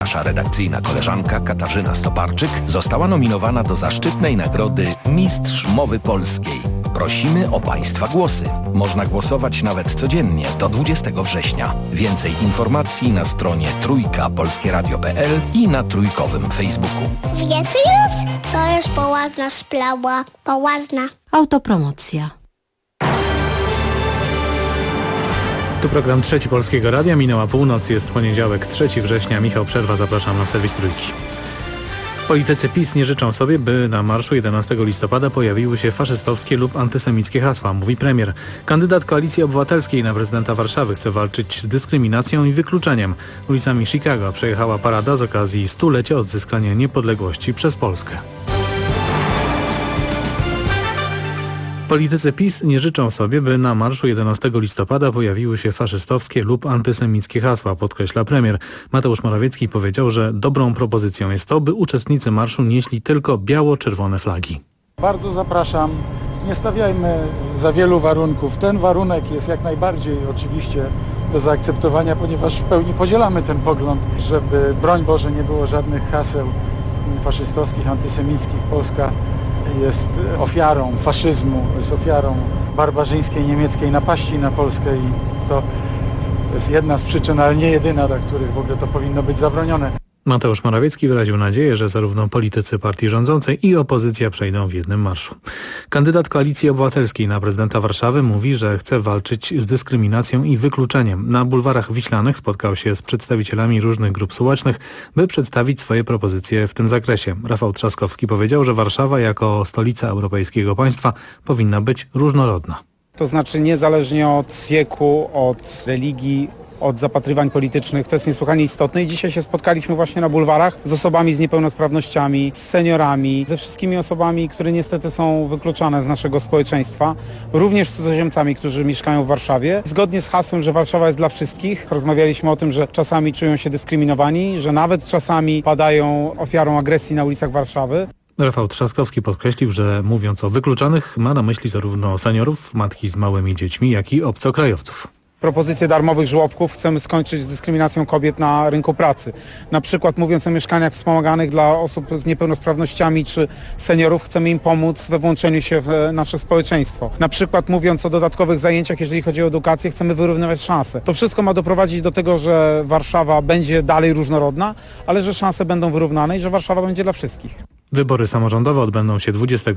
Nasza redakcyjna koleżanka Katarzyna Stoparczyk została nominowana do zaszczytnej nagrody Mistrz Mowy Polskiej. Prosimy o Państwa głosy. Można głosować nawet codziennie do 20 września. Więcej informacji na stronie trójkapolskieradio.pl i na trójkowym Facebooku. Wiesz już? To już poważna sprawa. Poważna. Autopromocja. Tu program Trzeci Polskiego Radia. Minęła północ, jest poniedziałek, 3 września. Michał Przerwa, zapraszam na serwis Trójki. Politycy PiS nie życzą sobie, by na marszu 11 listopada pojawiły się faszystowskie lub antysemickie hasła, mówi premier. Kandydat Koalicji Obywatelskiej na prezydenta Warszawy chce walczyć z dyskryminacją i wykluczeniem. Ulicami Chicago przejechała parada z okazji 100-lecia odzyskania niepodległości przez Polskę. Politycy PiS nie życzą sobie, by na marszu 11 listopada pojawiły się faszystowskie lub antysemickie hasła, podkreśla premier. Mateusz Morawiecki powiedział, że dobrą propozycją jest to, by uczestnicy marszu nieśli tylko biało-czerwone flagi. Bardzo zapraszam, nie stawiajmy za wielu warunków. Ten warunek jest jak najbardziej oczywiście do zaakceptowania, ponieważ w pełni podzielamy ten pogląd, żeby broń Boże nie było żadnych haseł faszystowskich, antysemickich. Polska jest ofiarą faszyzmu, jest ofiarą barbarzyńskiej niemieckiej napaści na Polskę i to jest jedna z przyczyn, ale nie jedyna, dla których w ogóle to powinno być zabronione. Mateusz Morawiecki wyraził nadzieję, że zarówno politycy partii rządzącej i opozycja przejdą w jednym marszu. Kandydat Koalicji Obywatelskiej na prezydenta Warszawy mówi, że chce walczyć z dyskryminacją i wykluczeniem. Na bulwarach wiślanych spotkał się z przedstawicielami różnych grup społecznych, by przedstawić swoje propozycje w tym zakresie. Rafał Trzaskowski powiedział, że Warszawa jako stolica europejskiego państwa powinna być różnorodna. To znaczy niezależnie od wieku, od religii, od zapatrywań politycznych. To jest niesłychanie istotne i dzisiaj się spotkaliśmy właśnie na bulwarach z osobami z niepełnosprawnościami, z seniorami, ze wszystkimi osobami, które niestety są wykluczane z naszego społeczeństwa, również z cudzoziemcami, którzy mieszkają w Warszawie. Zgodnie z hasłem, że Warszawa jest dla wszystkich, rozmawialiśmy o tym, że czasami czują się dyskryminowani, że nawet czasami padają ofiarą agresji na ulicach Warszawy. Rafał Trzaskowski podkreślił, że mówiąc o wykluczonych ma na myśli zarówno seniorów, matki z małymi dziećmi, jak i obcokrajowców. Propozycję darmowych żłobków chcemy skończyć z dyskryminacją kobiet na rynku pracy. Na przykład mówiąc o mieszkaniach wspomaganych dla osób z niepełnosprawnościami czy seniorów, chcemy im pomóc we włączeniu się w nasze społeczeństwo. Na przykład mówiąc o dodatkowych zajęciach, jeżeli chodzi o edukację, chcemy wyrównywać szanse. To wszystko ma doprowadzić do tego, że Warszawa będzie dalej różnorodna, ale że szanse będą wyrównane i że Warszawa będzie dla wszystkich. Wybory samorządowe odbędą się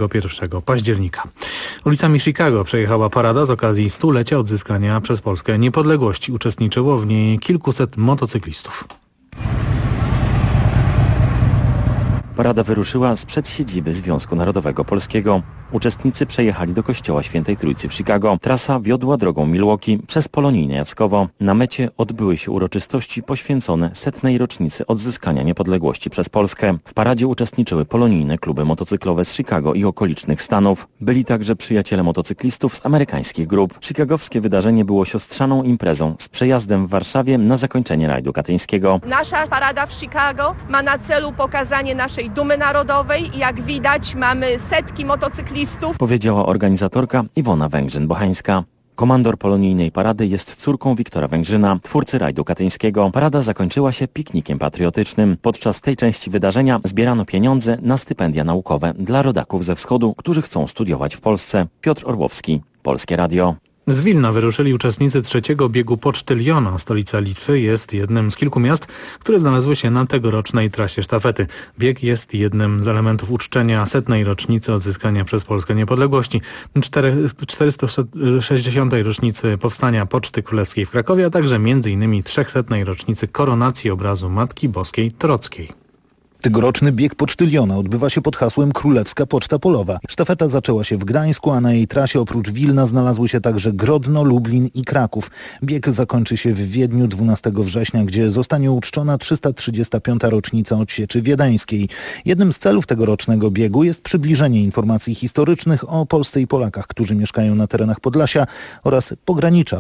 21 października. Ulicami Chicago przejechała parada z okazji 100-lecia odzyskania przez Polskę niepodległości. Uczestniczyło w niej kilkuset motocyklistów. Parada wyruszyła sprzed siedziby Związku Narodowego Polskiego. Uczestnicy przejechali do kościoła Świętej Trójcy w Chicago. Trasa wiodła drogą Milwaukee przez Polonijne Jackowo. Na mecie odbyły się uroczystości poświęcone 100. rocznicy odzyskania niepodległości przez Polskę. W paradzie uczestniczyły polonijne kluby motocyklowe z Chicago i okolicznych stanów. Byli także przyjaciele motocyklistów z amerykańskich grup. Chicagowskie wydarzenie było siostrzaną imprezą z przejazdem w Warszawie na zakończenie rajdu katyńskiego. Nasza parada w Chicago ma na celu pokazanie naszej dumy narodowej i jak widać mamy setki motocyklistów. Powiedziała organizatorka Iwona Węgrzyn-Bochańska. Komandor polonijnej parady jest córką Wiktora Węgrzyna, twórcy rajdu katyńskiego. Parada zakończyła się piknikiem patriotycznym. Podczas tej części wydarzenia zbierano pieniądze na stypendia naukowe dla rodaków ze wschodu, którzy chcą studiować w Polsce. Piotr Orłowski, Polskie Radio. Z Wilna wyruszyli uczestnicy 3. biegu Pocztyliona. Stolica Litwy jest jednym z kilku miast, które znalazły się na tegorocznej trasie sztafety. Bieg jest jednym z elementów uczczenia 100. rocznicy odzyskania przez Polskę niepodległości, 460. rocznicy powstania Poczty Królewskiej w Krakowie, a także m.in. 300. rocznicy koronacji obrazu Matki Boskiej Trockiej. Tegoroczny bieg Pocztyliona odbywa się pod hasłem Królewska Poczta Polowa. Sztafeta zaczęła się w Gdańsku, a na jej trasie oprócz Wilna znalazły się także Grodno, Lublin i Kraków. Bieg zakończy się w Wiedniu 12 września, gdzie zostanie uczczona 335. rocznica odsieczy wiedeńskiej. Jednym z celów tegorocznego biegu jest przybliżenie informacji historycznych o Polsce i Polakach, którzy mieszkają na terenach Podlasia oraz pogranicza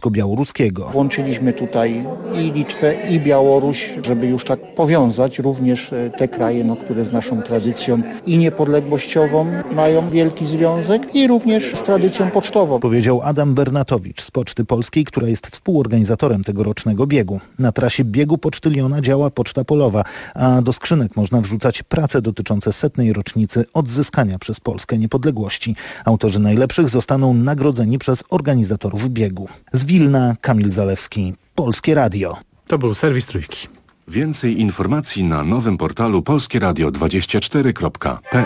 polsko-litewsko-białoruskiego. Włączyliśmy tutaj i Litwę, i Białoruś, żeby już tak powiązać również również te kraje, które z naszą tradycją i niepodległościową mają wielki związek i również z tradycją pocztową. Powiedział Adam Bernatowicz z Poczty Polskiej, która jest współorganizatorem tegorocznego biegu. Na trasie biegu Pocztyliona działa Poczta Polowa, a do skrzynek można wrzucać prace dotyczące 100. rocznicy odzyskania przez Polskę niepodległości. Autorzy najlepszych zostaną nagrodzeni przez organizatorów biegu. Z Wilna Kamil Zalewski, Polskie Radio. To był serwis Trójki. Więcej informacji na nowym portalu polskieradio24.pl.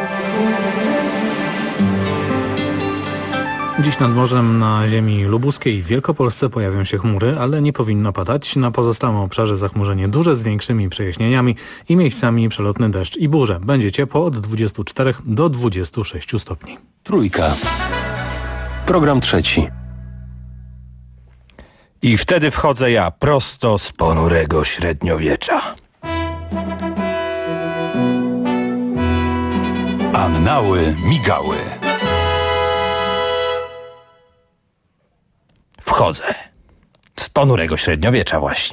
Dziś nad morzem na ziemi lubuskiej i w Wielkopolsce pojawią się chmury, ale nie powinno padać. Na pozostałym obszarze zachmurzenie duże z większymi przejaśnieniami i miejscami przelotny deszcz i burze. Będzie ciepło od 24 do 26 stopni. Trójka. Program trzeci. I wtedy wchodzę ja prosto z ponurego średniowiecza. Annały migały. Wchodzę. Z ponurego średniowiecza właśnie.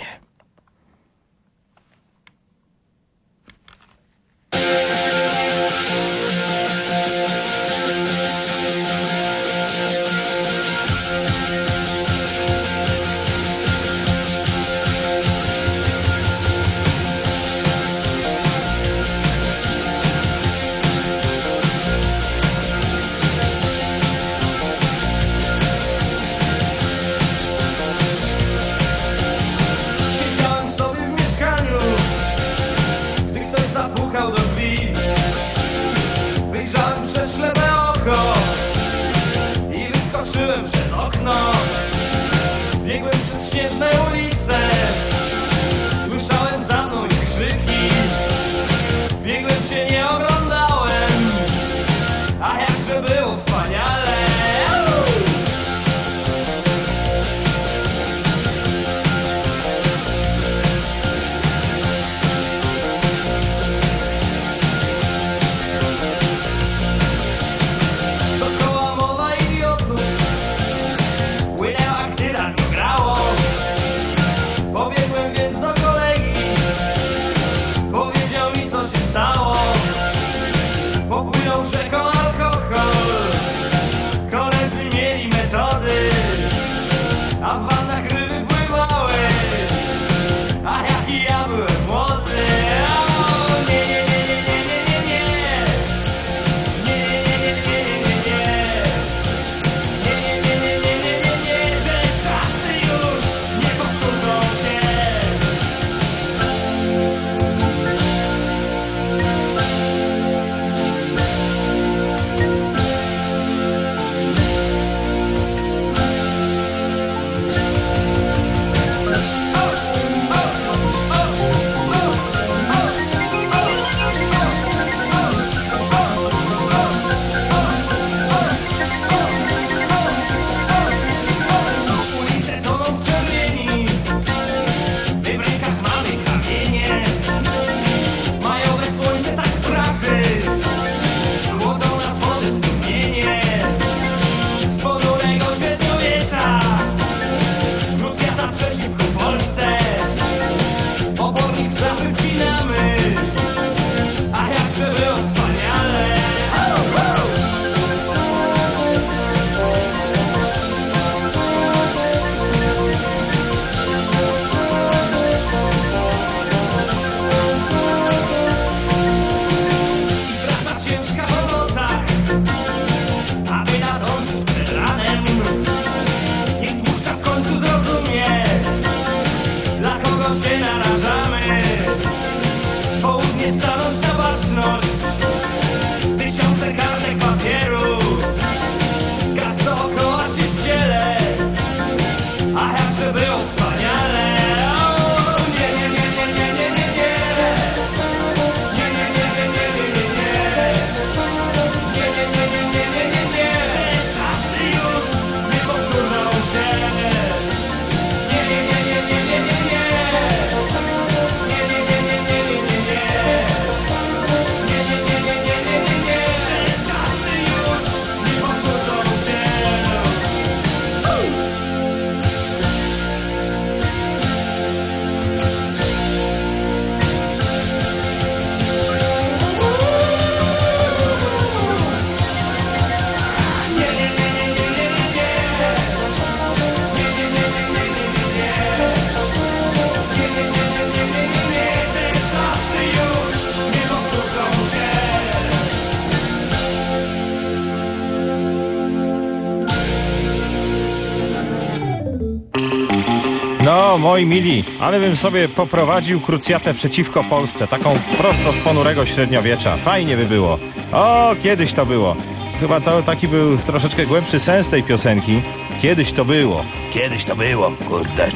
O, moi mili, ale bym sobie poprowadził krucjatę przeciwko Polsce, taką prosto z ponurego średniowiecza. Fajnie by było. O, kiedyś to było. Chyba to taki był troszeczkę głębszy sens tej piosenki. Kiedyś to było. Kiedyś to było, kurde.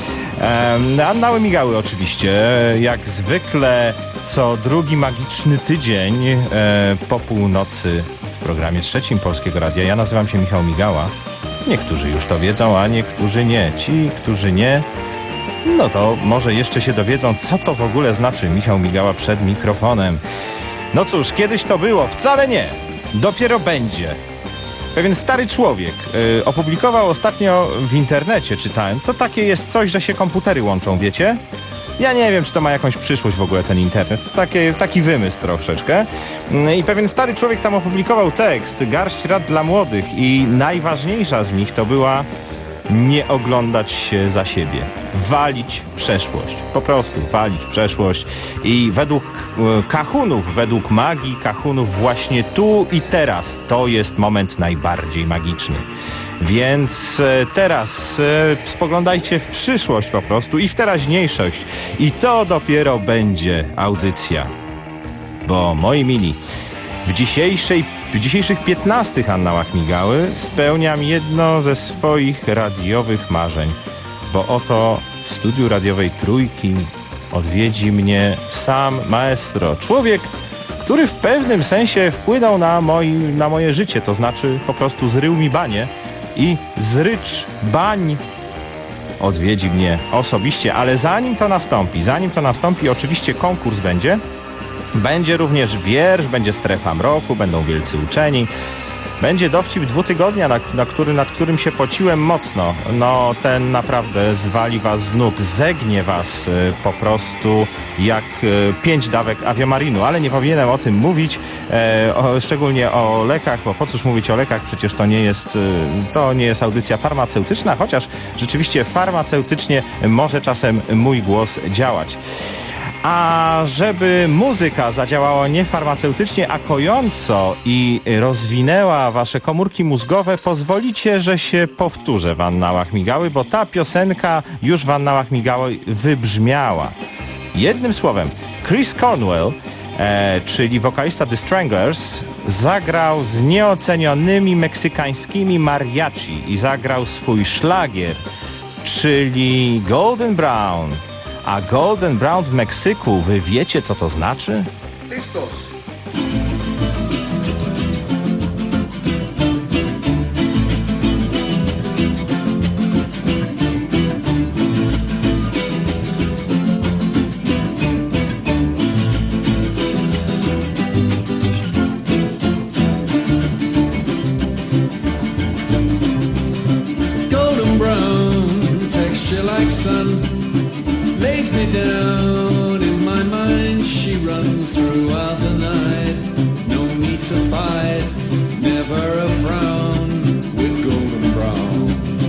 Annały migały oczywiście, jak zwykle co drugi magiczny tydzień po północy w programie trzecim Polskiego Radia. Ja nazywam się Michał Migała. Niektórzy już to wiedzą, a niektórzy nie. Ci, którzy nie, no to może jeszcze się dowiedzą, co to w ogóle znaczy Michał Migała przed mikrofonem. No cóż, kiedyś to było, wcale nie. Dopiero będzie. Pewien stary człowiek opublikował ostatnio w internecie, czytałem, to takie jest coś, że się komputery łączą, wiecie? Ja nie wiem, czy to ma jakąś przyszłość w ogóle ten internet. Taki wymysł troszeczkę. I pewien stary człowiek tam opublikował tekst, garść rad dla młodych i najważniejsza z nich to była nie oglądać się za siebie. Walić przeszłość. Po prostu walić przeszłość. I według kahunów, według magii kahunów właśnie tu i teraz to jest moment najbardziej magiczny. Więc teraz spoglądajcie w przyszłość po prostu i w teraźniejszość. I to dopiero będzie audycja. Bo moi mili, w dzisiejszych 15 Annałach Migały spełniam jedno ze swoich radiowych marzeń. Bo oto w studiu radiowej Trójki odwiedzi mnie sam maestro. Człowiek, który w pewnym sensie wpłynął na moje życie. To znaczy po prostu zrył mi banie. I z rycz bań odwiedzi mnie osobiście, ale zanim to nastąpi, oczywiście konkurs będzie również wiersz, będzie strefa mroku, będą wielcy uczeni, będzie dowcip 2 tygodnia, nad którym się pociłem mocno. No ten naprawdę zwali was z nóg, zegnie was po prostu jak 5 dawek Aviomarinu, ale nie powinienem o tym mówić, szczególnie o lekach, bo po cóż mówić o lekach, przecież to nie jest audycja farmaceutyczna, chociaż rzeczywiście farmaceutycznie może czasem mój głos działać. A żeby muzyka zadziałała nie farmaceutycznie, a kojąco i rozwinęła wasze komórki mózgowe, pozwolicie, że się powtórzę w Annałach Migały, bo ta piosenka już w Annałach Migały wybrzmiała. Jednym słowem, Chris Cornwell, czyli wokalista The Stranglers, zagrał z nieocenionymi meksykańskimi mariachi i zagrał swój szlagier, czyli Golden Brown. A Golden Brown w Meksyku, wy wiecie, co to znaczy? Listos. Golden brown, texture like sun. Lays me down in my mind, she runs throughout the night. No need to fight, never a frown with golden brown.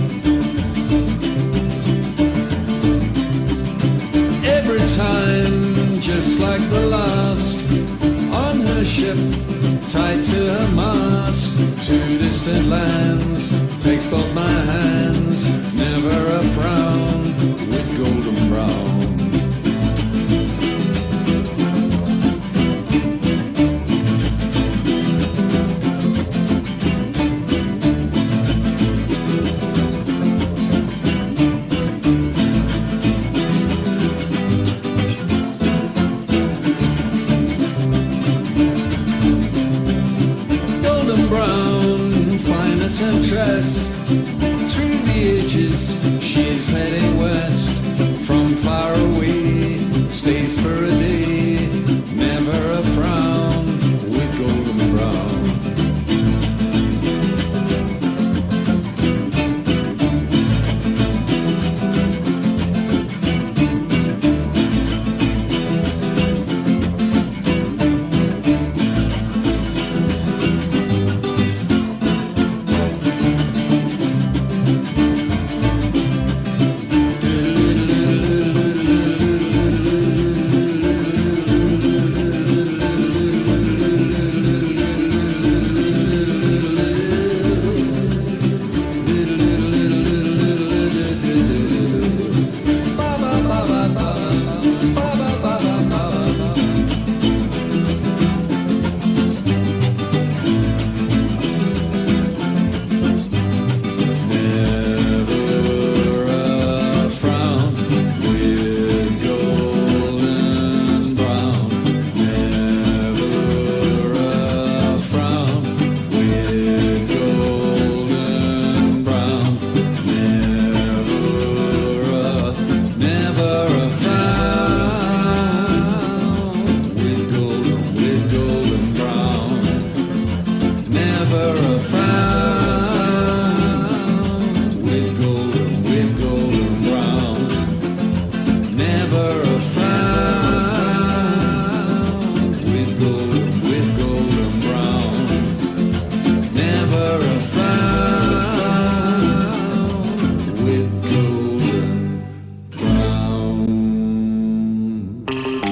Every time, just like the last, on her ship, tied to her mast, to distant lands, takes both my hands, never a frown with golden brown. Golden brown, fine a temptress, through the ages she's heading west. From far away, stays for a day, never a frown with golden brown.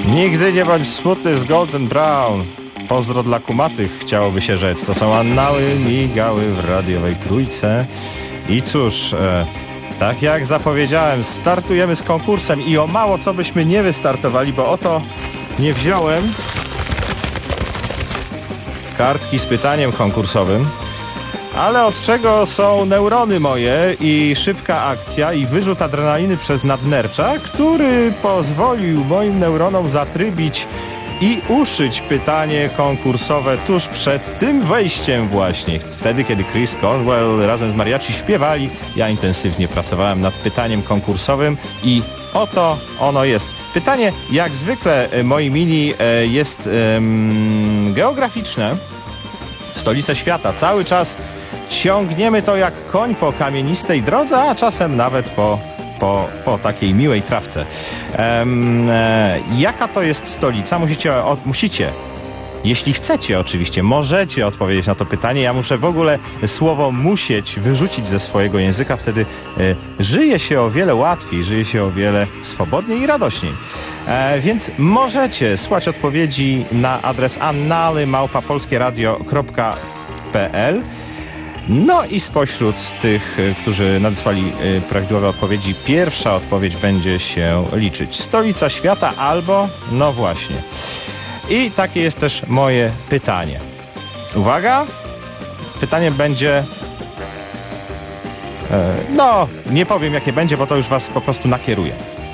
Nigdy nie bądź smutny z Golden Brown. Pozdro dla kumatych, chciałoby się rzec. To są annały migały w radiowej trójce. I cóż, tak jak zapowiedziałem, startujemy z konkursem i o mało co byśmy nie wystartowali, bo oto nie wziąłem kartki z pytaniem konkursowym. Ale od czego są neurony moje i szybka akcja i wyrzut adrenaliny przez nadnercza, który pozwolił moim neuronom zatrybić i uszyć pytanie konkursowe tuż przed tym wejściem właśnie. Wtedy, kiedy Chris Cornwell razem z mariachi śpiewali, ja intensywnie pracowałem nad pytaniem konkursowym i oto ono jest. Pytanie, jak zwykle, moi mili, jest geograficzne. Stolice świata. Cały czas ciągniemy to jak koń po kamienistej drodze, a czasem nawet po takiej miłej trawce. Jaka to jest stolica? Musicie, jeśli chcecie oczywiście, możecie odpowiedzieć na to pytanie. Ja muszę w ogóle słowo musieć wyrzucić ze swojego języka, wtedy żyje się o wiele łatwiej, żyje się o wiele swobodniej i radośniej. Więc możecie słuchać odpowiedzi na adres annaly@polskieradio.pl. No i spośród tych, którzy nadesłali prawidłowe odpowiedzi, pierwsza odpowiedź będzie się liczyć. Stolica świata albo, no właśnie. I takie jest też moje pytanie. Uwaga! Pytanie będzie... No, nie powiem jakie będzie, bo to już was po prostu nakieruje.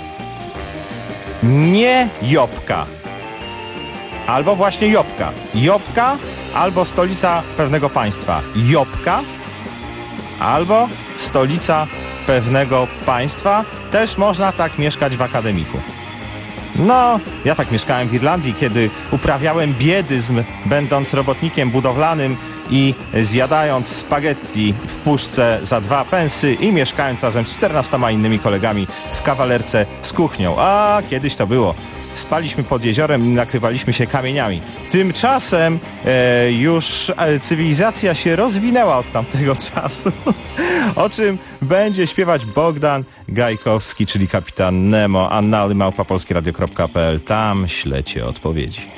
Nie Jopka. Albo właśnie Jopka. Jopka albo stolica pewnego państwa. Jopka albo stolica pewnego państwa. Też można tak mieszkać w akademiku. No, ja tak mieszkałem w Irlandii, kiedy uprawiałem biedyzm, będąc robotnikiem budowlanym i zjadając spaghetti w puszce za 2 pensy i mieszkając razem z 14 innymi kolegami w kawalerce z kuchnią. A kiedyś to było. Spaliśmy pod jeziorem i nakrywaliśmy się kamieniami. Tymczasem już cywilizacja się rozwinęła od tamtego czasu. O czym będzie śpiewać Bogdan Gajkowski, czyli kapitan Nemo. annaly@polskieradio.pl. Tam ślecie odpowiedzi.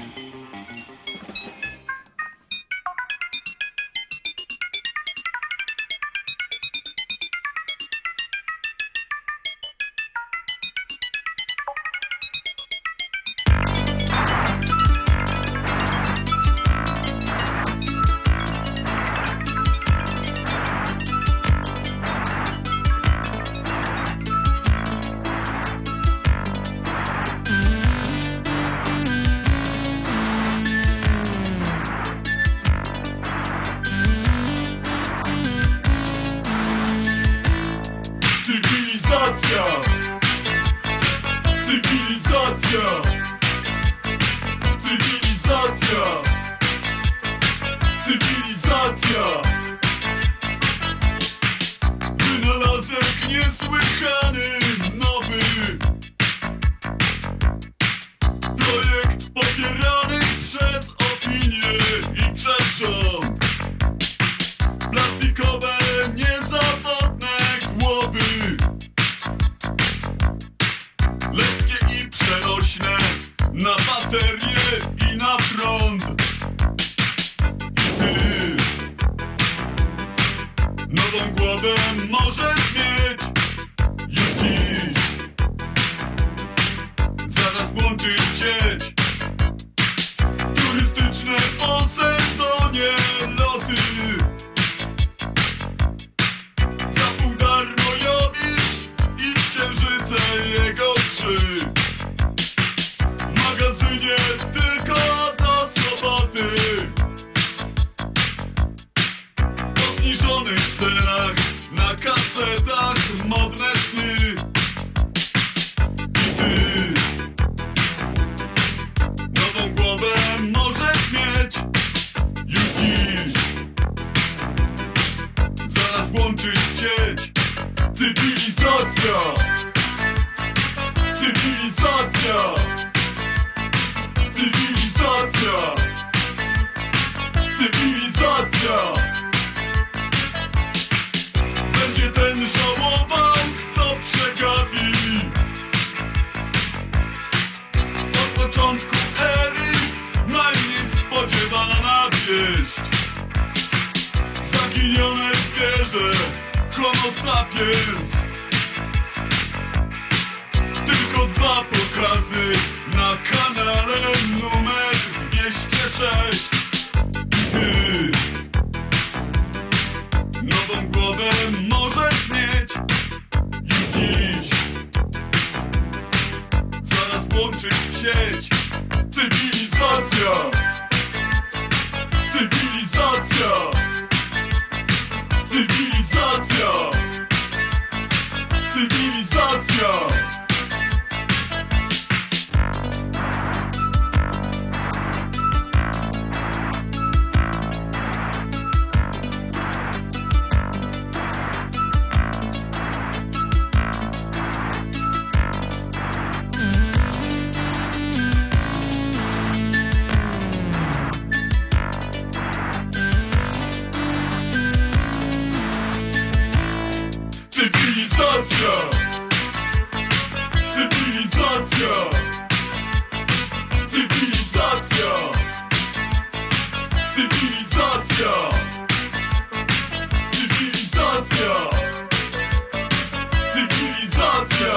początku ery najmniej spodziewana wieść. Zaginione zwierzę, Homo sapiens. Tylko 2 pokazy na kanale numer 206. Ty nową głowę możesz mieć już dziś. Zaraz włączyć w sieć. Cywilizacja, cywilizacja, cywilizacja, cywilizacja. Cywilizacja, cywilizacja, cywilizacja, cywilizacja, cywilizacja, cywilizacja,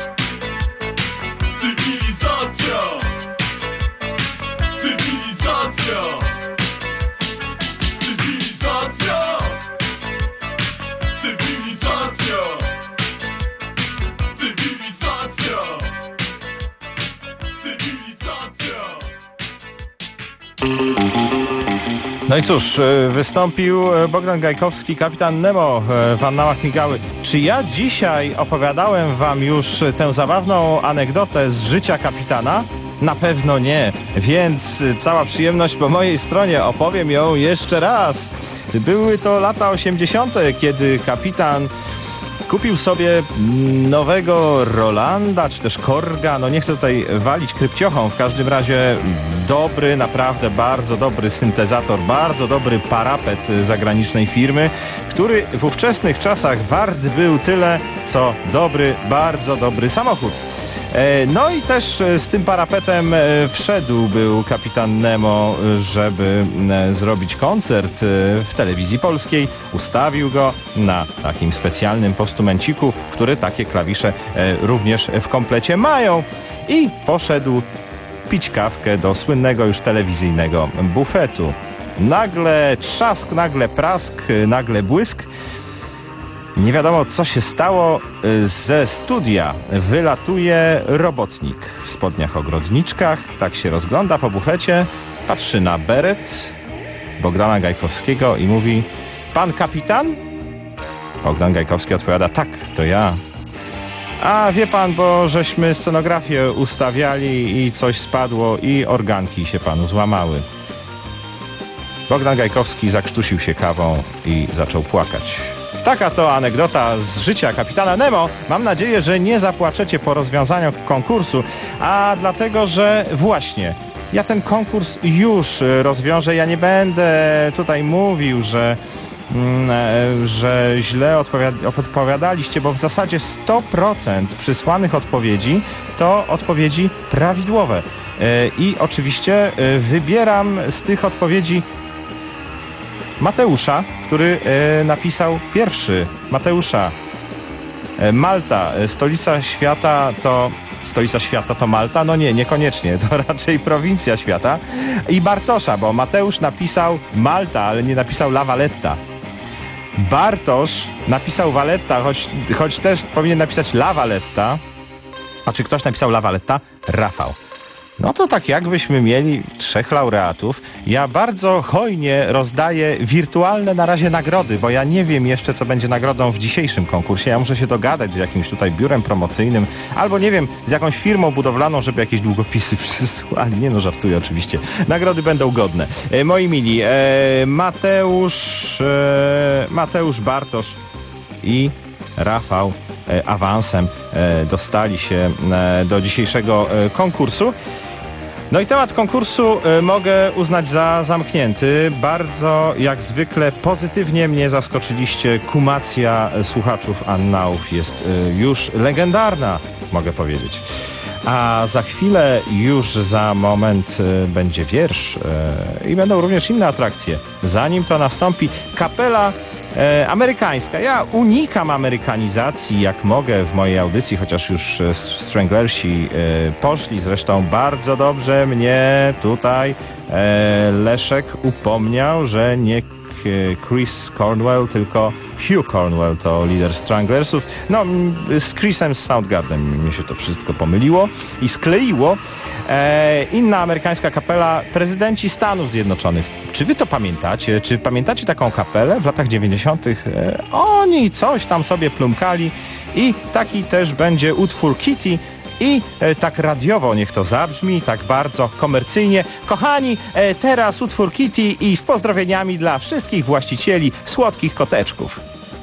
cywilizacja, cywilizacja, cywilizacja, cywilizacja. No i cóż, wystąpił Bogdan Gajkowski, kapitan Nemo w Annałach Migały. Czy ja dzisiaj opowiadałem wam już tę zabawną anegdotę z życia kapitana? Na pewno nie, więc cała przyjemność po mojej stronie, opowiem ją jeszcze raz. Były to lata 80., kiedy kapitan kupił sobie nowego Rolanda, czy też Korga, no nie chcę tutaj walić krypciochą, w każdym razie dobry, naprawdę bardzo dobry syntezator, bardzo dobry parapet zagranicznej firmy, który w ówczesnych czasach wart był tyle, co dobry, bardzo dobry samochód. No i też z tym parapetem wszedł był kapitan Nemo, żeby zrobić koncert w telewizji polskiej. Ustawił go na takim specjalnym postumenciku, który takie klawisze również w komplecie mają. I poszedł pić kawkę do słynnego już telewizyjnego bufetu. Nagle trzask, nagle prask, nagle błysk. Nie wiadomo, co się stało. Ze studia wylatuje robotnik w spodniach ogrodniczkach. Tak się rozgląda po bufecie, patrzy na beret Bogdana Gajkowskiego i mówi: pan kapitan? Bogdan Gajkowski odpowiada: tak, to ja. A wie pan, bo żeśmy scenografię ustawiali i coś spadło i organki się panu złamały. Bogdan Gajkowski zakrztusił się kawą i zaczął płakać. Taka to anegdota z życia kapitana Nemo. Mam nadzieję, że nie zapłaczecie po rozwiązaniu konkursu, a dlatego, że właśnie ja ten konkurs już rozwiążę. Ja nie będę tutaj mówił, że źle odpowiadaliście, bo w zasadzie 100% przysłanych odpowiedzi to odpowiedzi prawidłowe. I oczywiście wybieram z tych odpowiedzi Mateusza, który napisał pierwszy. Mateusza. Malta, stolica świata to Malta? No nie, niekoniecznie, to raczej prowincja świata. I Bartosza, bo Mateusz napisał Malta, ale nie napisał La Valletta. Bartosz napisał Valletta, choć też powinien napisać La Valletta. A czy ktoś napisał La Valletta? Rafał. No to tak jakbyśmy mieli 3 laureatów. Ja bardzo hojnie rozdaję wirtualne na razie nagrody, bo ja nie wiem jeszcze, co będzie nagrodą w dzisiejszym konkursie. Ja muszę się dogadać z jakimś tutaj biurem promocyjnym, albo nie wiem, z jakąś firmą budowlaną, żeby jakieś długopisy przysłali. Nie no, żartuję oczywiście. Nagrody będą godne. Moi mili, Mateusz, Bartosz i Rafał awansem dostali się do dzisiejszego konkursu. No i temat konkursu mogę uznać za zamknięty. Bardzo, jak zwykle, pozytywnie mnie zaskoczyliście. Kumacja słuchaczów Annałów jest już legendarna, mogę powiedzieć. A za chwilę, już za moment będzie wiersz i będą również inne atrakcje. Zanim to nastąpi, kapela amerykańska. Ja unikam amerykanizacji jak mogę w mojej audycji, chociaż już Stranglersi poszli. Zresztą bardzo dobrze mnie tutaj Leszek upomniał, że nie Chris Cornwell, tylko Hugh Cornwell to lider Stranglersów. No, z Chrisem z Soundgarden mi się to wszystko pomyliło i skleiło. Inna amerykańska kapela, prezydenci Stanów Zjednoczonych. Czy wy to pamiętacie? Czy pamiętacie taką kapelę w latach 90.? Oni coś tam sobie plumkali i taki też będzie utwór Kitty. I tak radiowo niech to zabrzmi, tak bardzo komercyjnie. Kochani, teraz utwór Kitty i z pozdrowieniami dla wszystkich właścicieli słodkich koteczków.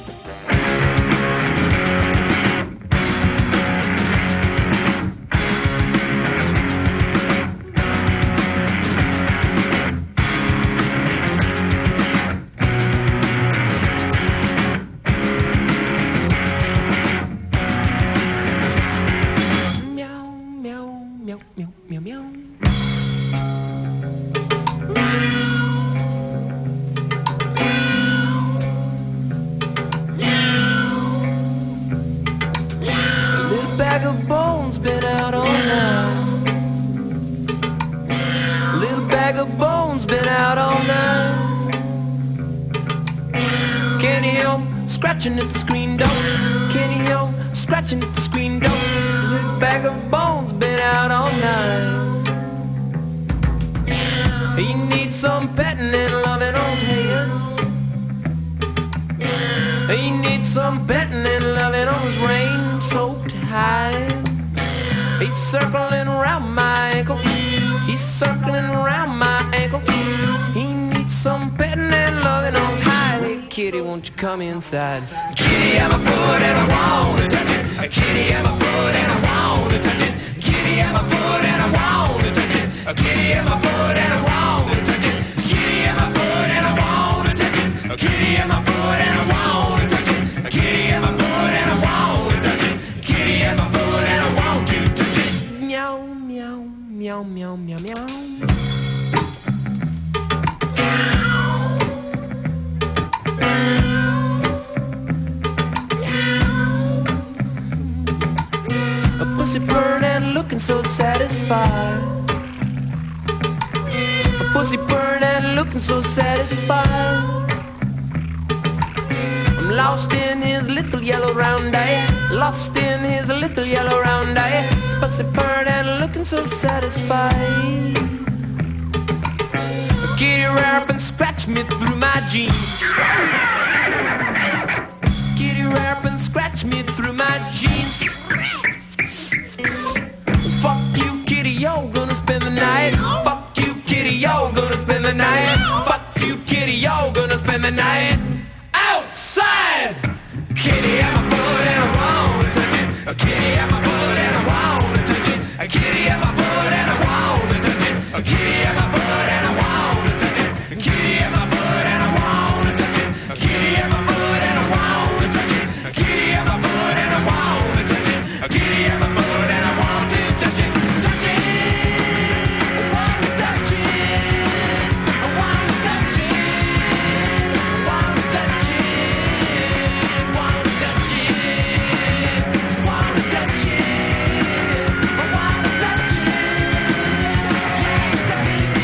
Scratching at the screen door, Kenny O, scratching at the screen door. Little bag of bones, been out all night. He needs some petting and loving on his head. He needs some petting and loving on his rain-soaked hide. He's circling around my ankle. He's circling around my ankle. He needs some petting and loving on his hide. Kitty, won't you come inside? Kitty, I'm a foot and I wanna touch it. Kitty, I'm a foot and I wanna touch it. Kitty, I'm a foot and I wanna touch it. Kitty, I'm a foot and I wanna touch it. Kitty, I'm a foot and I wanna touch it. Kitty, I'm a foot and I wanna touch it. Kitty, I'm a foot and I wanna touch it. Kitty, I'm a foot and I want to touch it. Meow, meow, meow, meow, meow, meow. Pussy bird and looking so satisfied. A pussy bird and looking so satisfied. I'm lost in his little yellow round eye. Lost in his little yellow round eye. Pussy bird and looking so satisfied. Kitty rap and scratch me through my jeans. Kitty rap and scratch me through my jeans. Fuck you, kitty, yo, gonna spend the night. Fuck you, kitty, yo, gonna spend the night. Fuck you, kitty, yo, gonna spend the night outside. Kitty, I'm a foot and I wanna touch it. Kitty, I'm a foot and I wanna touch it. Kitty, I'm a foot and I wanna touch it. Kitty, I'm a foot and I wanna touch it. Kitty, I'm a foot and I wanna touch it. Kitty, I'm a foot and I wanna touch it. Kitty, I'm a foot and I wanna touch it. Kitty, I'm a foot and I want to touch it. Touch it. I wanna touch it. I wanna touch it. I wanna touch it. I wanna touch it. I wanna touch it. I wanna touch it. Yeah, touch it.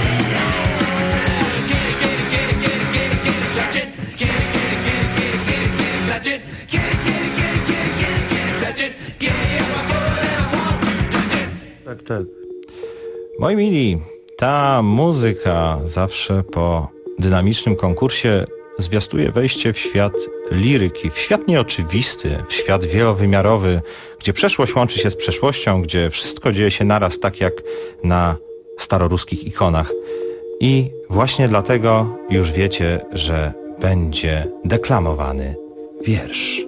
Kitty, kitty, kitty, kitty, kitty, kitty, touch it. Kitty, kitty, kitty, kitty, kitty, kitty, touch it. Kitty, kitty, kitty, kitty, kitty, kitty, touch it. Kitty, I'm a foot and I want to touch it. Tak, tak. Moi mili, ta muzyka zawsze po dynamicznym konkursie zwiastuje wejście w świat liryki, w świat nieoczywisty, w świat wielowymiarowy, gdzie przeszłość łączy się z przeszłością, gdzie wszystko dzieje się naraz tak jak na staroruskich ikonach. I właśnie dlatego już wiecie, że będzie deklamowany wiersz.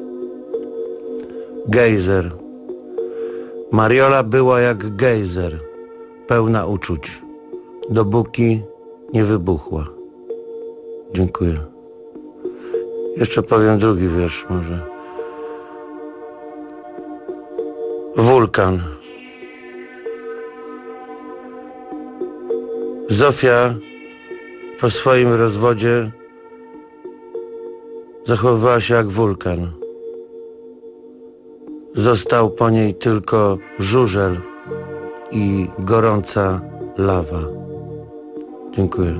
Gejzer. Mariola była jak gejzer, pełna uczuć, dopóki nie wybuchła. Dziękuję. Jeszcze powiem drugi wiersz może. Wulkan. Zofia po swoim rozwodzie zachowywała się jak wulkan. Został po niej tylko żużel i gorąca lawa. Dziękuję.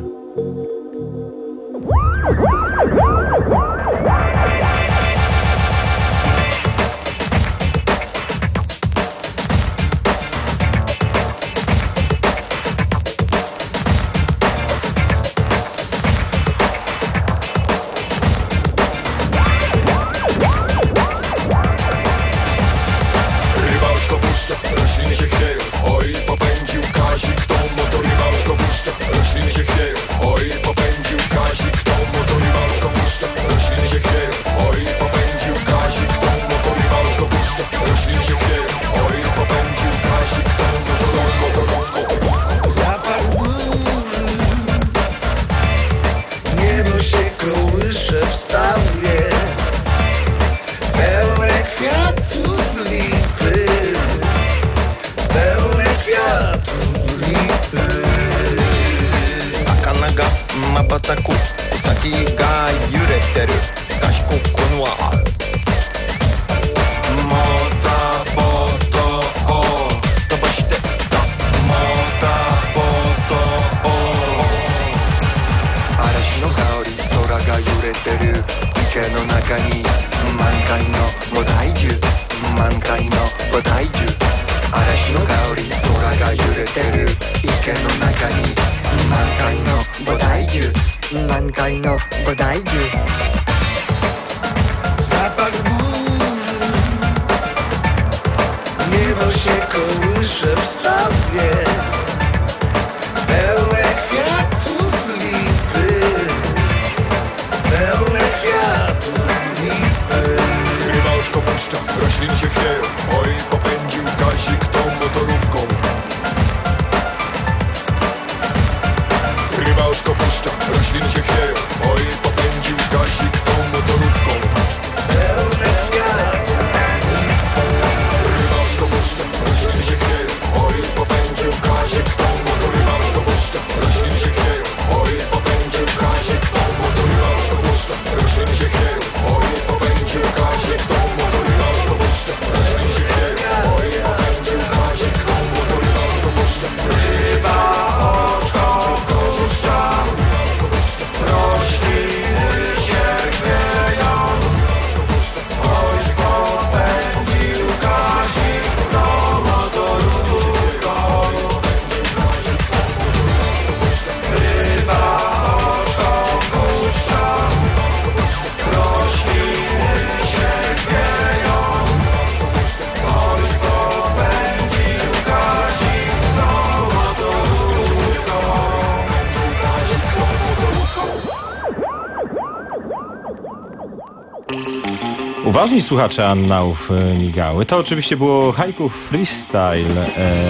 Uważni słuchacze annałów migały. To oczywiście było haiku freestyle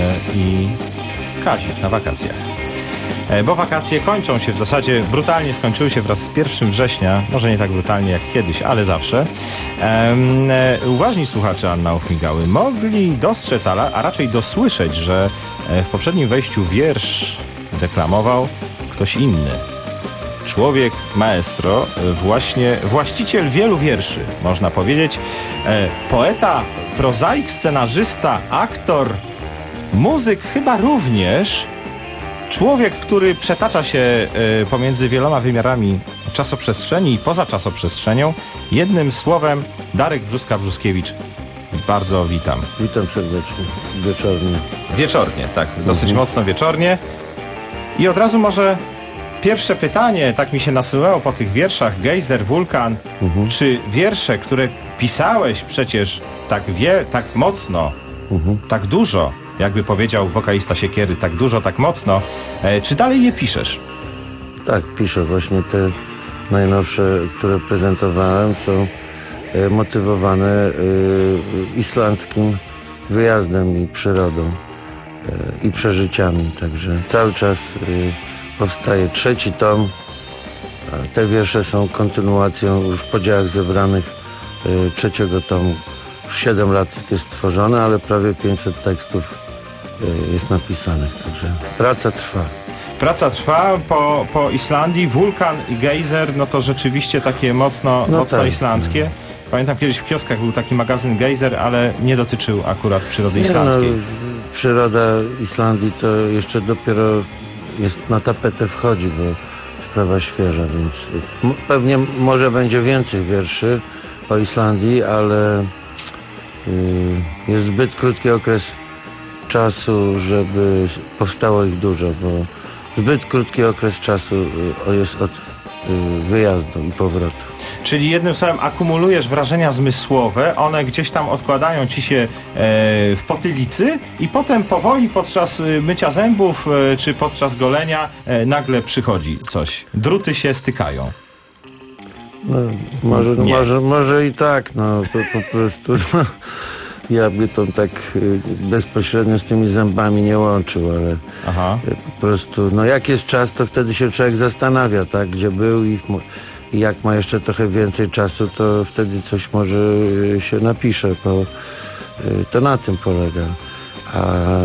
i Kazik na wakacjach. Bo wakacje kończą się, w zasadzie brutalnie skończyły się wraz z 1 września, może nie tak brutalnie jak kiedyś, ale zawsze. Uważni słuchacze annałów migały mogli dostrzec, a raczej dosłyszeć, że w poprzednim wejściu wiersz deklamował ktoś inny. Człowiek maestro, właśnie właściciel wielu wierszy, można powiedzieć. Poeta, prozaik, scenarzysta, aktor, muzyk chyba również. Człowiek, który przetacza się pomiędzy wieloma wymiarami czasoprzestrzeni i poza czasoprzestrzenią. Jednym słowem, Darek Brzuska-Brzuskiewicz. Bardzo witam. Witam serdecznie. Wieczornie. Wieczornie, tak. Dosyć mocno wieczornie. I od razu może pierwsze pytanie, tak mi się nasunęło po tych wierszach Gejzer, Wulkan. Czy wiersze, które pisałeś przecież tak mocno, tak dużo, jakby powiedział wokalista Siekiery, tak dużo, tak mocno, czy dalej je piszesz? Tak, piszę. Właśnie te najnowsze, które prezentowałem, są motywowane islandzkim wyjazdem i przyrodą i przeżyciami. Także cały czas powstaje 3. tom. Te wiersze są kontynuacją już w podziałach zebranych 3. tomu. Już 7 lat jest tworzone, ale prawie 500 tekstów jest napisanych. Także praca trwa. Praca trwa po Islandii, wulkan i gejzer, no to rzeczywiście takie mocno tak. islandzkie. Pamiętam kiedyś w kioskach był taki magazyn gejzer, ale nie dotyczył akurat przyrody islandzkiej. Przyroda Islandii to jeszcze dopiero jest na tapetę wchodzi, bo sprawa świeża, więc pewnie może będzie więcej wierszy o Islandii, ale jest zbyt krótki okres czasu, żeby powstało ich dużo, bo zbyt krótki okres czasu jest od wyjazdu i powrotu. Czyli jednym słowem akumulujesz wrażenia zmysłowe, one gdzieś tam odkładają ci się w potylicy i potem powoli podczas mycia zębów czy podczas golenia nagle przychodzi coś. Druty się stykają. No, może i tak, no to po prostu ja by to tak bezpośrednio z tymi zębami nie łączył, ale po prostu, no jak jest czas, to wtedy się człowiek zastanawia, tak, gdzie był i jak ma jeszcze trochę więcej czasu, to wtedy coś może się napisze, bo to na tym polega. A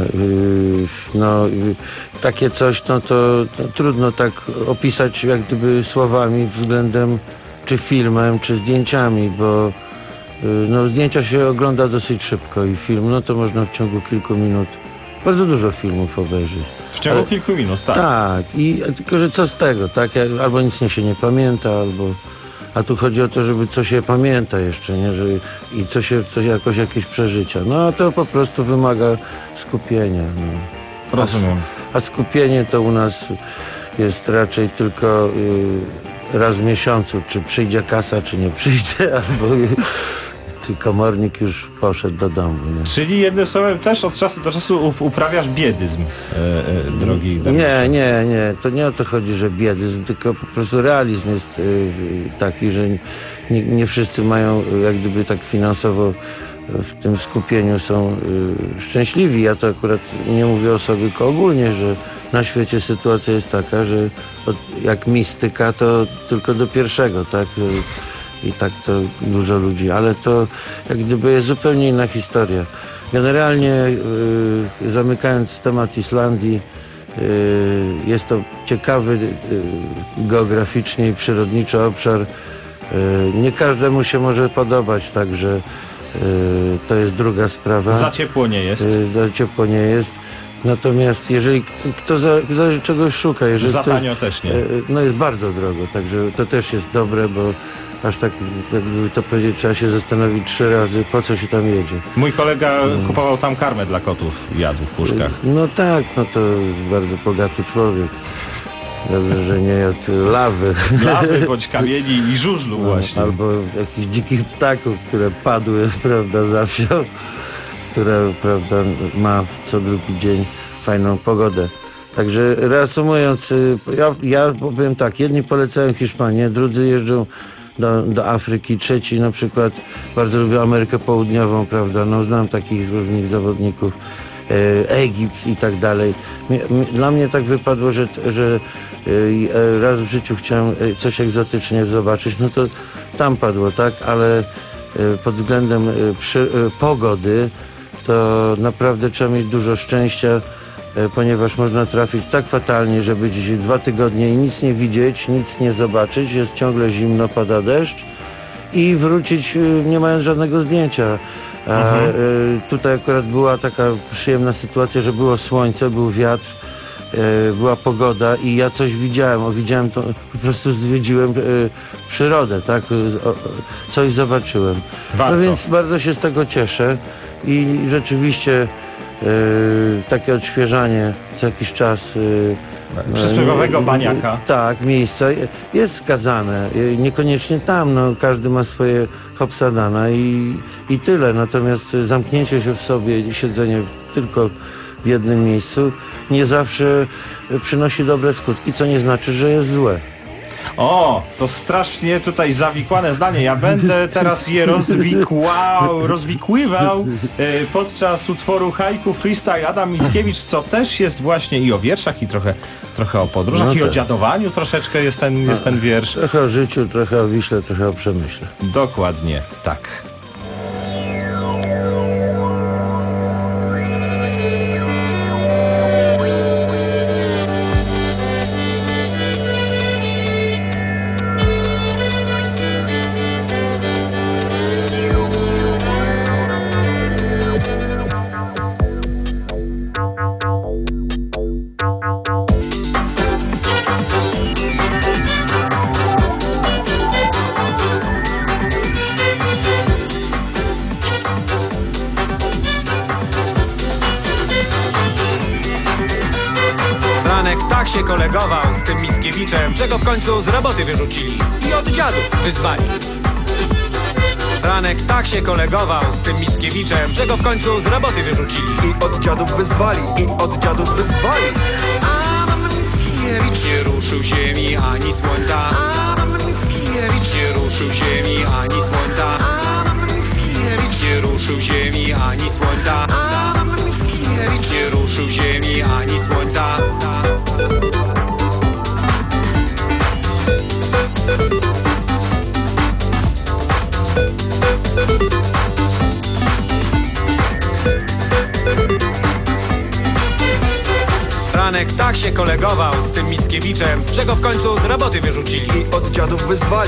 takie coś, no to trudno tak opisać jak gdyby słowami względem czy filmem, czy zdjęciami, bo zdjęcia się ogląda dosyć szybko i film, no to można w ciągu kilku minut bardzo dużo filmów obejrzeć. W ciągu kilku minut, tak. Tak, tylko że co z tego, tak? Albo nic się nie pamięta, a tu chodzi o to, żeby coś się pamięta jeszcze, nie? I jakoś jakieś przeżycia. No to po prostu wymaga skupienia. No. Rozumiem. A skupienie to u nas jest raczej tylko raz w miesiącu, czy przyjdzie kasa, czy nie przyjdzie, albo czy komornik już poszedł do domu. Nie? Czyli jednym słowem też od czasu do czasu uprawiasz biedyzm, drogi Dariuszu. Nie. To nie o to chodzi, że biedyzm, tylko po prostu realizm jest taki, że nie wszyscy mają jak gdyby tak finansowo w tym skupieniu są szczęśliwi. Ja to akurat nie mówię o sobie, tylko ogólnie, że na świecie sytuacja jest taka, że jak mistyka, to tylko do pierwszego, tak? I tak to dużo ludzi, ale to jak gdyby jest zupełnie inna historia. Generalnie zamykając temat Islandii, jest to ciekawy geograficznie i przyrodniczy obszar. Nie każdemu się może podobać, także to jest druga sprawa. Za ciepło nie jest. Za ciepło nie jest. Natomiast jeżeli kto zależy czegoś szuka, jeżeli za tanio też nie. No jest bardzo drogo, także to też jest dobre, bo aż tak, jakby to powiedzieć, trzeba się zastanowić 3 razy, po co się tam jedzie. Mój kolega kupował tam karmę dla kotów, jadł w puszkach. No tak, no to bardzo bogaty człowiek. Dobrze, że nie jadł lawy. Lawy bądź kamieni i żużlu właśnie. Albo jakichś dzikich ptaków, które padły, prawda, za wsią, która, prawda, ma co drugi dzień fajną pogodę. Także reasumując, ja powiem tak, jedni polecają Hiszpanię, drudzy jeżdżą do Afryki, trzeci na przykład bardzo lubię Amerykę Południową, prawda, no znam takich różnych zawodników, Egipt i tak dalej. Dla mnie tak wypadło, że raz w życiu chciałem coś egzotycznie zobaczyć, no to tam padło, tak, ale pod względem pogody to naprawdę trzeba mieć dużo szczęścia, ponieważ można trafić tak fatalnie, że być 2 tygodnie i nic nie widzieć, nic nie zobaczyć, jest ciągle zimno, pada deszcz i wrócić nie mając żadnego zdjęcia. Tutaj akurat była taka przyjemna sytuacja, że było słońce, był wiatr, była pogoda i ja coś widziałem to, po prostu zwiedziłem przyrodę, tak, coś zobaczyłem. Warto. No więc bardzo się z tego cieszę i rzeczywiście takie odświeżanie co jakiś czas przysłowiowego baniaka. Tak, miejsca jest skazane. Niekoniecznie tam, no każdy ma swoje hopsadana i tyle. Natomiast zamknięcie się w sobie, siedzenie tylko w jednym miejscu nie zawsze przynosi dobre skutki, co nie znaczy, że jest złe. O, to strasznie tutaj zawikłane zdanie. Ja będę teraz je rozwikływał podczas utworu haiku freestyle Adam Mickiewicz, co też jest właśnie i o wierszach, i trochę o podróżach, no i o dziadowaniu troszeczkę jest ten wiersz. Trochę o życiu, trochę o Wiśle, trochę o Przemyśle. Dokładnie, tak. tak się kolegował z tym Mickiewiczem, że go w końcu z roboty wyrzucili i od dziadów wyzwali. Franek tak się kolegował z tym Mickiewiczem, że go w końcu z roboty wyrzucili i od dziadów wyzwali, Adam Mickiewicz nie ruszył ziemi ani słońca. Adam Mickiewicz nie ruszył ziemi ani słońca. Adam Mickiewicz nie ruszył ziemi ani słońca. Adam Mickiewicz nie ruszył ziemi ani słońca. Franek tak się kolegował z tym Mickiewiczem, że go w końcu z roboty wyrzucili i od dziadów wyzwali,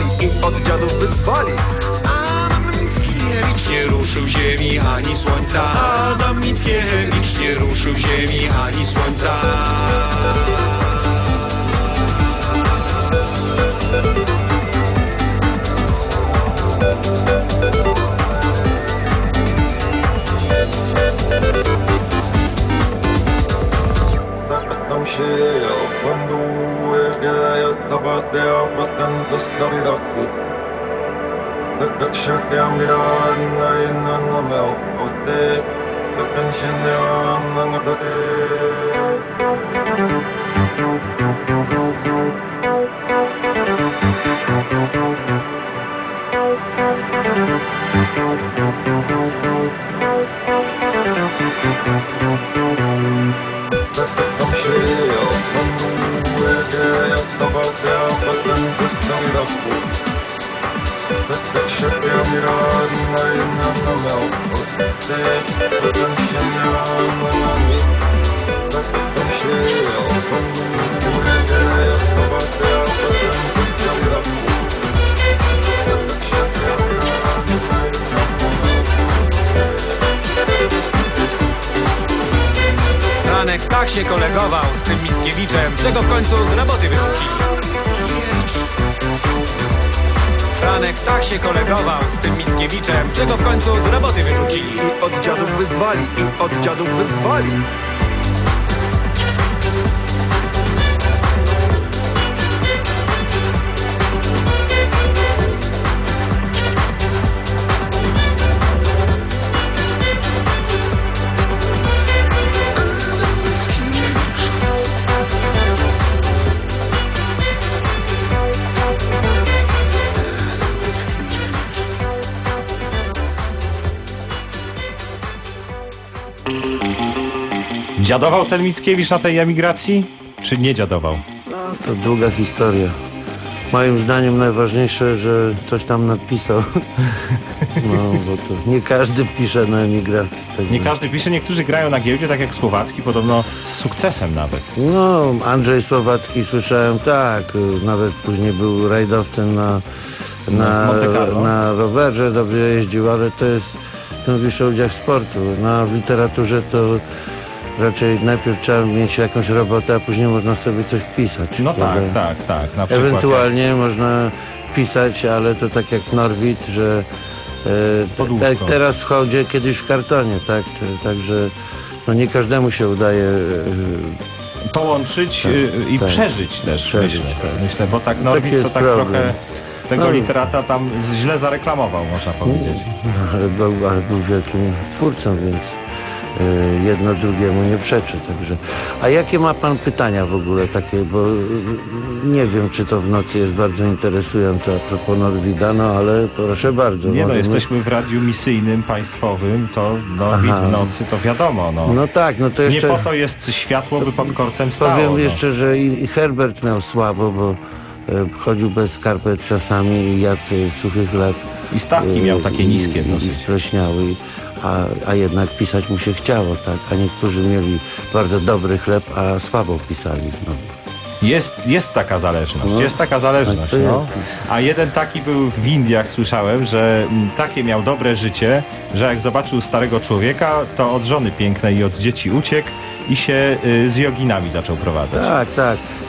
Adam Mickiewicz nie ruszył ziemi ani słońca. Adam Mickiewicz nie ruszył ziemi ani słońca. Franek tak się kolegował z tym Mickiewiczem, że go w końcu z roboty wyrzucili. Franek tak się kolegował z tym Mickiewiczem, że go w końcu z roboty wyrzucili i od dziadów wyzwali, Dziadował ten Mickiewicz na tej emigracji? Czy nie dziadował? No, to długa historia. Moim zdaniem najważniejsze, że coś tam napisał. No, bo to nie każdy pisze na emigracji. Tak nie każdy pisze, niektórzy grają na giełdzie, tak jak Słowacki, podobno z sukcesem nawet. No, Andrzej Słowacki słyszałem, tak. Nawet później był rajdowcem na rowerze, dobrze jeździł, ale to jest, mówisz o ludziach sportu. W literaturze to raczej najpierw trzeba mieć jakąś robotę, a później można sobie coś pisać. No tak. Na przykład ewentualnie można pisać, ale to tak jak Norwid, że tak teraz w hołdzie, kiedyś w kartonie, tak? Także no nie każdemu się udaje połączyć i przeżyć też, myślę, bo tak Norwid to tak problem. Trochę tego literata tam źle zareklamował, można powiedzieć. Ale był wielkim twórcą, więc jedno drugiemu nie przeczy, także. A jakie ma pan pytania w ogóle takie, bo nie wiem, czy to w nocy jest bardzo interesujące a propos Norwida, no ale proszę bardzo. Nie, jesteśmy w radiu misyjnym, państwowym, to Norwid w nocy, to wiadomo, no. No tak, no to jeszcze... Nie po to jest światło, by pod korcem stało. Powiem jeszcze, że i Herbert miał słabo, bo chodził bez skarpet czasami i jadł suchy chleb. I stawki miał takie niskie dosyć. I spreśniały. A jednak pisać mu się chciało, tak? A niektórzy mieli bardzo dobry chleb, a słabo pisali znowu. Jest taka zależność, no. A jeden taki był w Indiach, słyszałem, że takie miał dobre życie, że jak zobaczył starego człowieka, to od żony pięknej i od dzieci uciekł i się z joginami zaczął prowadzać. Tak.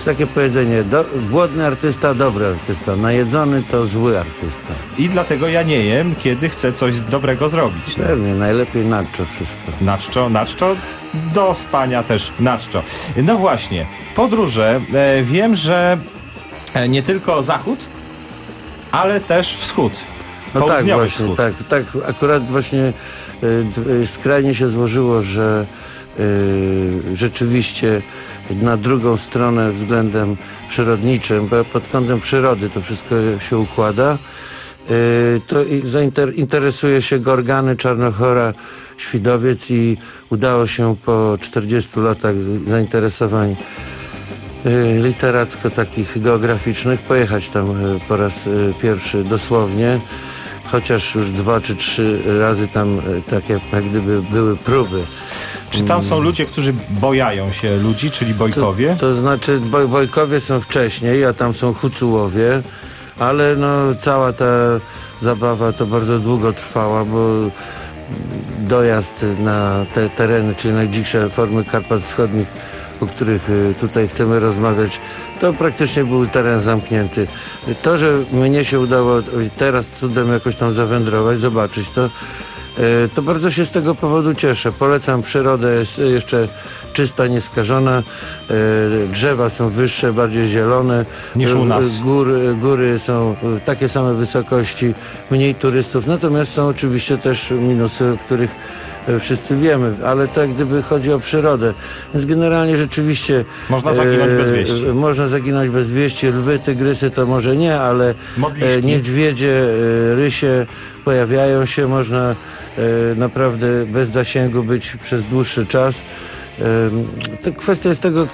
takie powiedzenie, głodny artysta, dobry artysta, najedzony to zły artysta. I dlatego ja nie jem, kiedy chcę coś dobrego zrobić. Pewnie, najlepiej naczczo wszystko. Naczczo, do spania też naczczo. No właśnie, podróże, wiem, że nie tylko zachód, ale też wschód. No tak właśnie, wschód. Tak, akurat właśnie skrajnie się złożyło, że rzeczywiście na drugą stronę względem przyrodniczym, bo pod kątem przyrody to wszystko się układa, to interesuje się Gorgany, Czarnochora, Świdowiec i udało się po 40 latach zainteresowań literacko takich geograficznych pojechać tam po raz pierwszy dosłownie, chociaż już 2 czy 3 razy tam takie jak gdyby były próby. Czy tam są ludzie, którzy bojają się ludzi, czyli bojkowie? To znaczy bojkowie są wcześniej, a tam są Hucułowie, ale no cała ta zabawa to bardzo długo trwała, bo dojazd na te tereny, czyli najdziksze formy Karpat Wschodnich, o których tutaj chcemy rozmawiać, to praktycznie był teren zamknięty. To, że mnie się udało teraz cudem jakoś tam zawędrować, zobaczyć to bardzo się z tego powodu cieszę. Polecam przyrodę, jest jeszcze czysta, nieskażona. Drzewa są wyższe, bardziej zielone. Niż u nas. Góry są takie same wysokości, mniej turystów. Natomiast są oczywiście też minusy, o których wszyscy wiemy, ale to jak gdyby chodzi o przyrodę. Więc generalnie rzeczywiście można zaginąć bez wieści. Można zaginąć bez wieści. Lwy, tygrysy to może nie, ale niedźwiedzie, rysie pojawiają się. Można naprawdę bez zasięgu być przez dłuższy czas. To kwestia jest tego,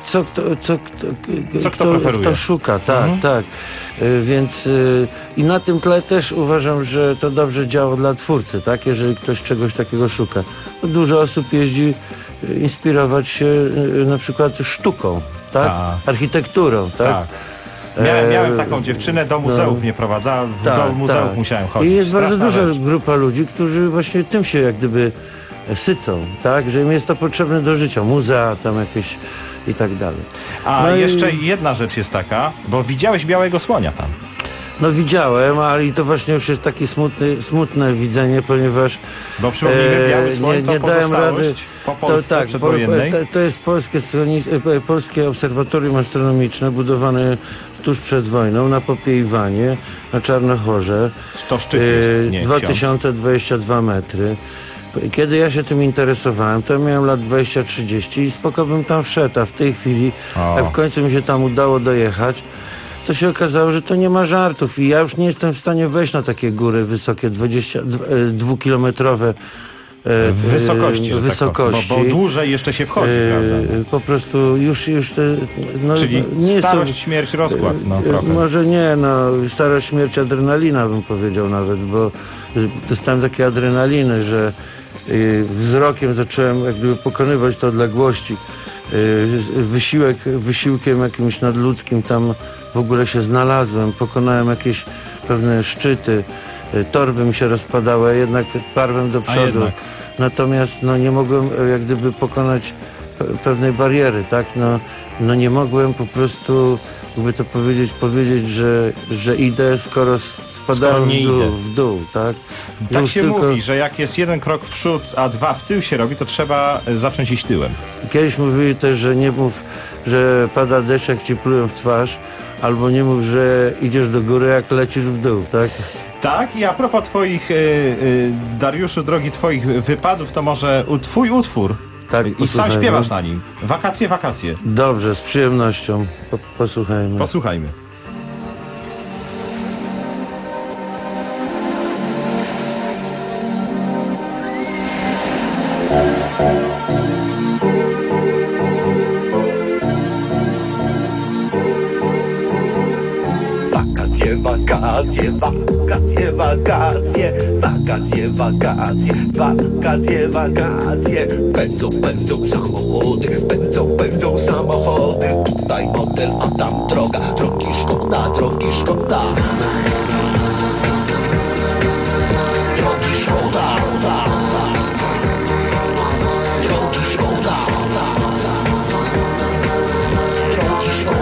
kto szuka. Tak. Więc i na tym tle też uważam, że to dobrze działa dla twórcy, tak? Jeżeli ktoś czegoś takiego szuka. Dużo osób jeździ inspirować się na przykład sztuką, tak? Architekturą, tak? Miałem taką dziewczynę, do muzeów mnie prowadzała, do muzeów musiałem chodzić. I jest bardzo duża rzecz. grupa ludzi, którzy właśnie tym się jak gdyby sycą, tak? Że im jest to potrzebne do życia. Muzea tam jakieś i tak dalej. A jeszcze jedna rzecz jest taka, bo widziałeś białego słonia tam. No widziałem, ale i to właśnie już jest takie smutne widzenie, ponieważ bo przypomnijmy, biały słoń to nie dałem rady po Polsce przedwojennej. To jest polskie obserwatorium astronomiczne budowane tuż przed wojną na Popiejwanie, na Czarnochorze. To szczyt jest, nie 2022 metry. Kiedy ja się tym interesowałem, to miałem lat 20-30 i spoko bym tam wszedł, a w tej chwili, jak w końcu mi się tam udało dojechać, to się okazało, że to nie ma żartów i ja już nie jestem w stanie wejść na takie góry wysokie, 22-kilometrowe wysokości. Bo dłużej jeszcze się wchodzi, prawda? Po prostu już czyli starość, śmierć, rozkład. Może nie, starość, śmierć, adrenalina bym powiedział nawet, bo dostałem takie adrenaliny, że wzrokiem zacząłem jak gdyby pokonywać te odległości. Wysiłkiem jakimś nadludzkim tam w ogóle się znalazłem, pokonałem jakieś pewne szczyty, torby mi się rozpadały, jednak parłem do przodu. Natomiast nie mogłem jak gdyby pokonać pewnej bariery, tak? Nie mogłem po prostu, jakby to powiedzieć, że idę, skoro spadałem w dół, tak? Tak się mówi, że jak jest jeden krok w przód, a 2 w tył się robi, to trzeba zacząć iść tyłem. Kiedyś mówili też, że nie mów, że pada deszcz, jak ci plują w twarz, albo nie mów, że idziesz do góry, jak lecisz w dół, tak? Tak, i a propos twoich, Dariuszu, drogi, twoich wypadów, to może twój utwór. Tak, i sam śpiewasz na nim. Wakacje, wakacje. Dobrze, z przyjemnością. Posłuchajmy. Posłuchajmy. Wakacje, wakacje, wakacje, wakacje, wakacje, wakacje, wakacje. Pędzą samochody, pędzą samochody. Tutaj motel, a tam droga, drogi szkoda, drogi szkoda. Drogi szkoda, drogi szkoda, drogi szkoda.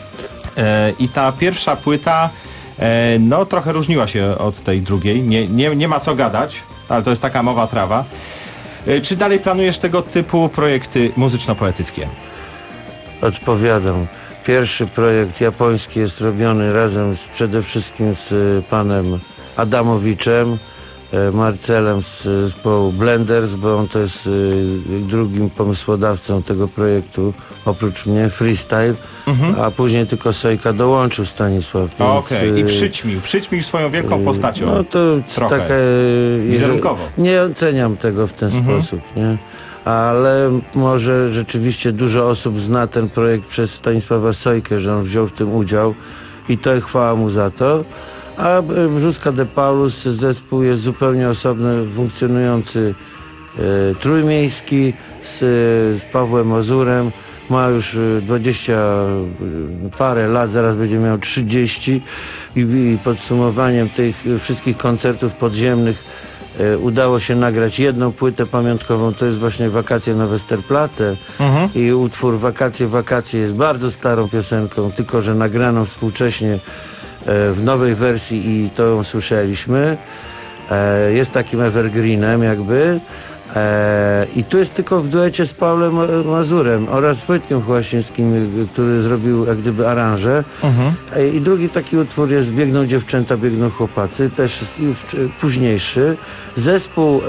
I ta pierwsza płyta no trochę różniła się od tej drugiej. Nie ma co gadać, ale to jest taka mowa trawa. Czy dalej planujesz tego typu projekty muzyczno-poetyckie? Odpowiadam. Pierwszy projekt japoński jest robiony razem przede wszystkim z panem Adamowiczem, Marcelem z zespołu Blenders, bo on to jest drugim pomysłodawcą tego projektu, oprócz mnie, Freestyle, a później tylko Sojka dołączył Stanisław. Okej, i przyćmił swoją wielką postacią. No to trochę. Taka... Wizerunkowo. Nie oceniam tego w ten sposób, nie? Ale może rzeczywiście dużo osób zna ten projekt przez Stanisława Sojkę, że on wziął w tym udział i to chwała mu za to. A Brzózka de Paulus zespół jest zupełnie osobny, funkcjonujący, trójmiejski z Pawłem Mazurem. Ma już 20 parę lat, zaraz będzie miał 30 i podsumowaniem tych wszystkich koncertów podziemnych udało się nagrać jedną płytę pamiątkową, to jest właśnie Wakacje na Westerplatte i utwór Wakacje jest bardzo starą piosenką, tylko że nagraną współcześnie w nowej wersji i to ją słyszeliśmy. Jest takim evergreenem jakby. I tu jest tylko w duecie z Pawłem Mazurem oraz z Wojtkiem Chłasińskim, który zrobił jak gdyby aranże. I drugi taki utwór jest Biegną dziewczęta, biegną chłopacy, też jest już późniejszy. Zespół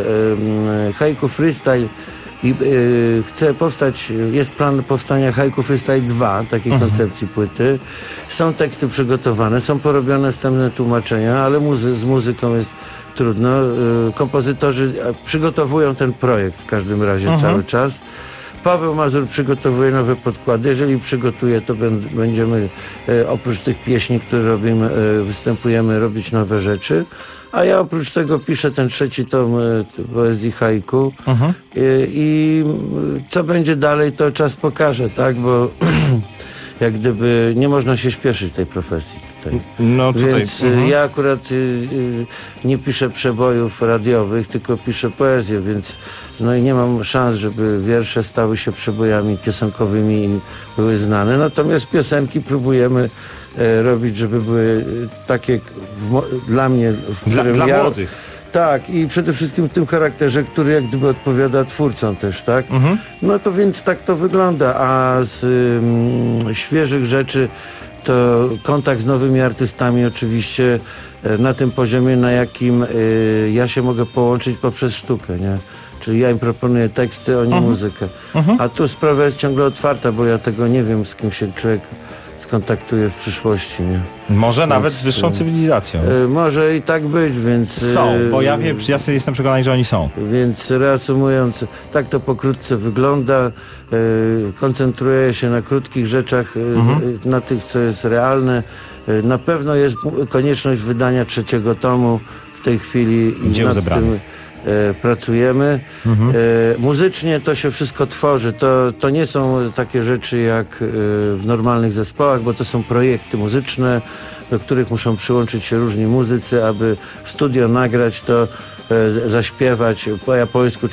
Haiku Freestyle i chce powstać, jest plan powstania Haiku Freestyle 2, takiej koncepcji płyty. Są teksty przygotowane, są porobione wstępne tłumaczenia, ale z muzyką jest trudno. Kompozytorzy przygotowują ten projekt w każdym razie cały czas. Paweł Mazur przygotowuje nowe podkłady. Jeżeli przygotuje, to będziemy oprócz tych pieśni, które robimy, występujemy, robić nowe rzeczy. A ja oprócz tego piszę ten trzeci tom poezji haiku. I co będzie dalej, to czas pokaże, tak? Bo jak gdyby nie można się śpieszyć tej profesji tutaj. No tutaj. Więc ja akurat nie piszę przebojów radiowych, tylko piszę poezję, więc no i nie mam szans, żeby wiersze stały się przebojami piosenkowymi i były znane. Natomiast piosenki próbujemy robić, żeby były takie dla mnie, w którym dla ja... młodych. Tak, i przede wszystkim w tym charakterze, który jak gdyby odpowiada twórcom też, tak? No to więc tak to wygląda, a z świeżych rzeczy to kontakt z nowymi artystami oczywiście na tym poziomie, na jakim ja się mogę połączyć poprzez sztukę, nie? Czyli ja im proponuję teksty, oni muzykę. A tu sprawa jest ciągle otwarta, bo ja tego nie wiem, z kim się człowiek skontaktuje w przyszłości, nie? Może więc, nawet z wyższą cywilizacją. Może i tak być, więc... Są, bo ja wiem, ja jestem przekonany, że oni są. Więc reasumując, tak to pokrótce wygląda. Koncentruję się na krótkich rzeczach, na tych, co jest realne. Na pewno jest konieczność wydania trzeciego tomu w tej chwili i nad tym pracujemy. Muzycznie to się wszystko tworzy. To nie są takie rzeczy jak w normalnych zespołach, bo to są projekty muzyczne, do których muszą przyłączyć się różni muzycy, aby w studio nagrać to, zaśpiewać po japońsku